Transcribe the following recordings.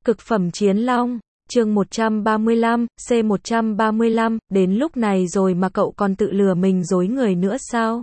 Cực phẩm chiến long, chương 135, C135, đến lúc này rồi mà cậu còn tự lừa mình dối người nữa sao?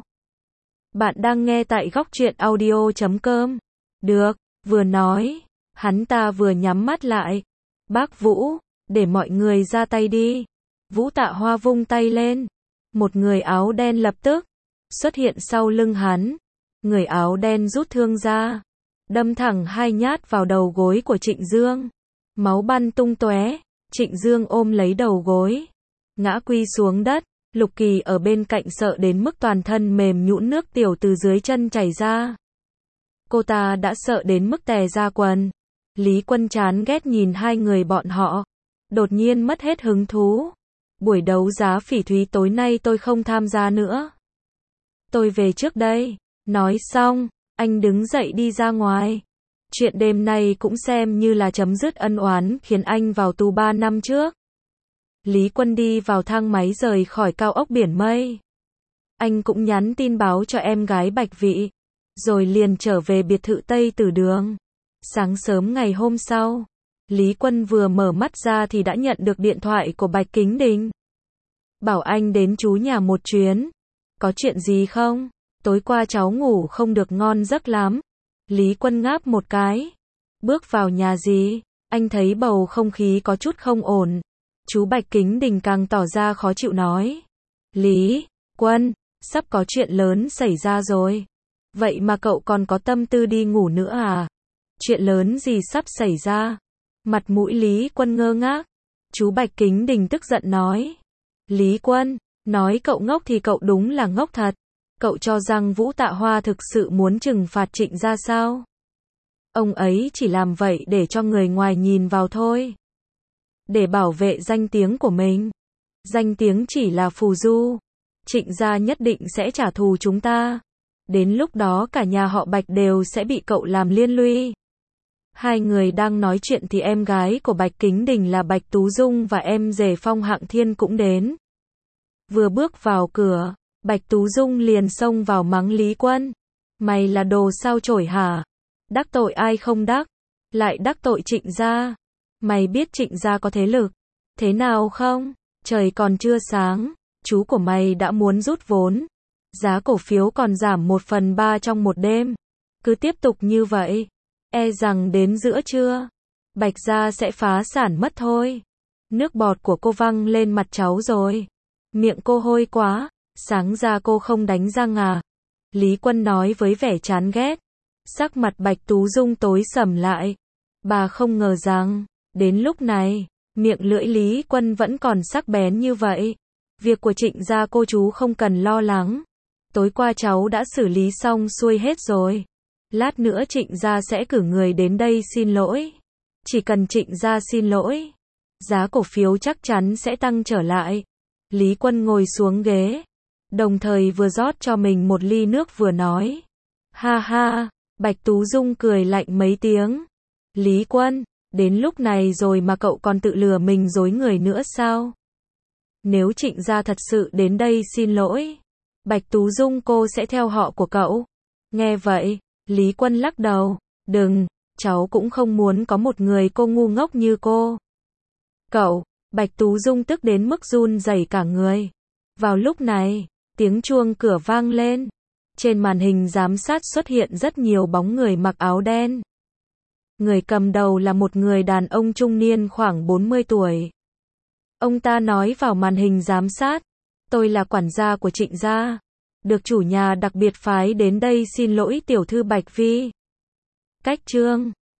Bạn đang nghe tại góc truyện audio.com. Được, vừa nói, hắn ta vừa nhắm mắt lại. Bác Vũ, để mọi người ra tay đi. Vũ Tạ Hoa vung tay lên. Một người áo đen lập tức xuất hiện sau lưng hắn. Người áo đen rút thương ra, đâm thẳng 2 nhát vào đầu gối của Trịnh Dương. Máu bắn tung tóe, Trịnh Dương ôm lấy đầu gối, ngã quy xuống đất. Lục Kỳ ở bên cạnh sợ đến mức toàn thân mềm nhũn, nước tiểu từ dưới chân chảy ra. Cô ta đã sợ đến mức tè ra quần. Lý Quân chán ghét nhìn hai người bọn họ, đột nhiên mất hết hứng thú. Buổi đấu giá phỉ thúy tối nay tôi không tham gia nữa. Tôi về trước đây. Nói xong, anh đứng dậy đi ra ngoài. Chuyện đêm nay cũng xem như là chấm dứt ân oán khiến anh vào tù 3 năm trước. Lý Quân đi vào thang máy rời khỏi cao ốc biển mây. Anh cũng nhắn tin báo cho em gái Bạch Vị, rồi liền trở về biệt thự Tây Tử Đường. Sáng sớm ngày hôm sau, Lý Quân vừa mở mắt ra thì đã nhận được điện thoại của Bạch Kính Đình. Bảo anh đến chú nhà một chuyến. Có chuyện gì không? Tối qua cháu ngủ không được ngon giấc lắm. Lý Quân ngáp một cái. Bước vào nhà gì? Anh thấy bầu không khí có chút không ổn. Chú Bạch Kính Đình càng tỏ ra khó chịu nói. Lý Quân, sắp có chuyện lớn xảy ra rồi. Vậy mà cậu còn có tâm tư đi ngủ nữa à? Chuyện lớn gì sắp xảy ra? Mặt mũi Lý Quân ngơ ngác. Chú Bạch Kính Đình tức giận nói. Lý Quân, nói cậu ngốc thì cậu đúng là ngốc thật. Cậu cho rằng Vũ Tạ Hoa thực sự muốn trừng phạt Trịnh gia sao? Ông ấy chỉ làm vậy để cho người ngoài nhìn vào thôi. Để bảo vệ danh tiếng của mình. Danh tiếng chỉ là phù du. Trịnh gia nhất định sẽ trả thù chúng ta. Đến lúc đó cả nhà họ Bạch đều sẽ bị cậu làm liên lụy. Hai người đang nói chuyện thì em gái của Bạch Kính Đình là Bạch Tú Dung và em rể Phong Hạng Thiên cũng đến. Vừa bước vào cửa, Bạch Tú Dung liền xông vào mắng Lý Quân. Mày là đồ sao chổi hả? Đắc tội ai không đắc? Lại đắc tội Trịnh gia. Mày biết Trịnh gia có thế lực thế nào không? Trời còn chưa sáng, chú của mày đã muốn rút vốn. Giá cổ phiếu còn giảm 1/3 trong một đêm. Cứ tiếp tục như vậy, e rằng đến giữa trưa, Bạch gia sẽ phá sản mất thôi. Nước bọt của cô văng lên mặt cháu rồi. Miệng cô hôi quá, sáng ra cô không đánh răng à? Lý Quân nói với vẻ chán ghét. Sắc mặt Bạch Tú Dung tối sầm lại. Bà không ngờ rằng, đến lúc này, miệng lưỡi Lý Quân vẫn còn sắc bén như vậy. Việc của Trịnh gia cô chú không cần lo lắng. Tối qua cháu đã xử lý xong xuôi hết rồi. Lát nữa Trịnh gia sẽ cử người đến đây xin lỗi. Chỉ cần Trịnh gia xin lỗi, giá cổ phiếu chắc chắn sẽ tăng trở lại. Lý Quân ngồi xuống ghế, đồng thời vừa rót cho mình một ly nước vừa nói. Ha ha, Bạch Tú Dung cười lạnh mấy tiếng. Lý Quân, đến lúc này rồi mà cậu còn tự lừa mình dối người nữa sao? Nếu Trịnh gia thật sự đến đây xin lỗi, Bạch Tú Dung cô sẽ theo họ của cậu. Nghe vậy, Lý Quân lắc đầu. Đừng, cháu cũng không muốn có một người cô ngu ngốc như cô. Cậu, Bạch Tú Dung tức đến mức run rẩy cả người. Vào lúc này, tiếng chuông cửa vang lên. Trên màn hình giám sát xuất hiện rất nhiều bóng người mặc áo đen. Người cầm đầu là một người đàn ông trung niên khoảng 40 tuổi. Ông ta nói vào màn hình giám sát. Tôi là quản gia của Trịnh gia. Được chủ nhà đặc biệt phái đến đây xin lỗi tiểu thư Bạch Vi. Cách chương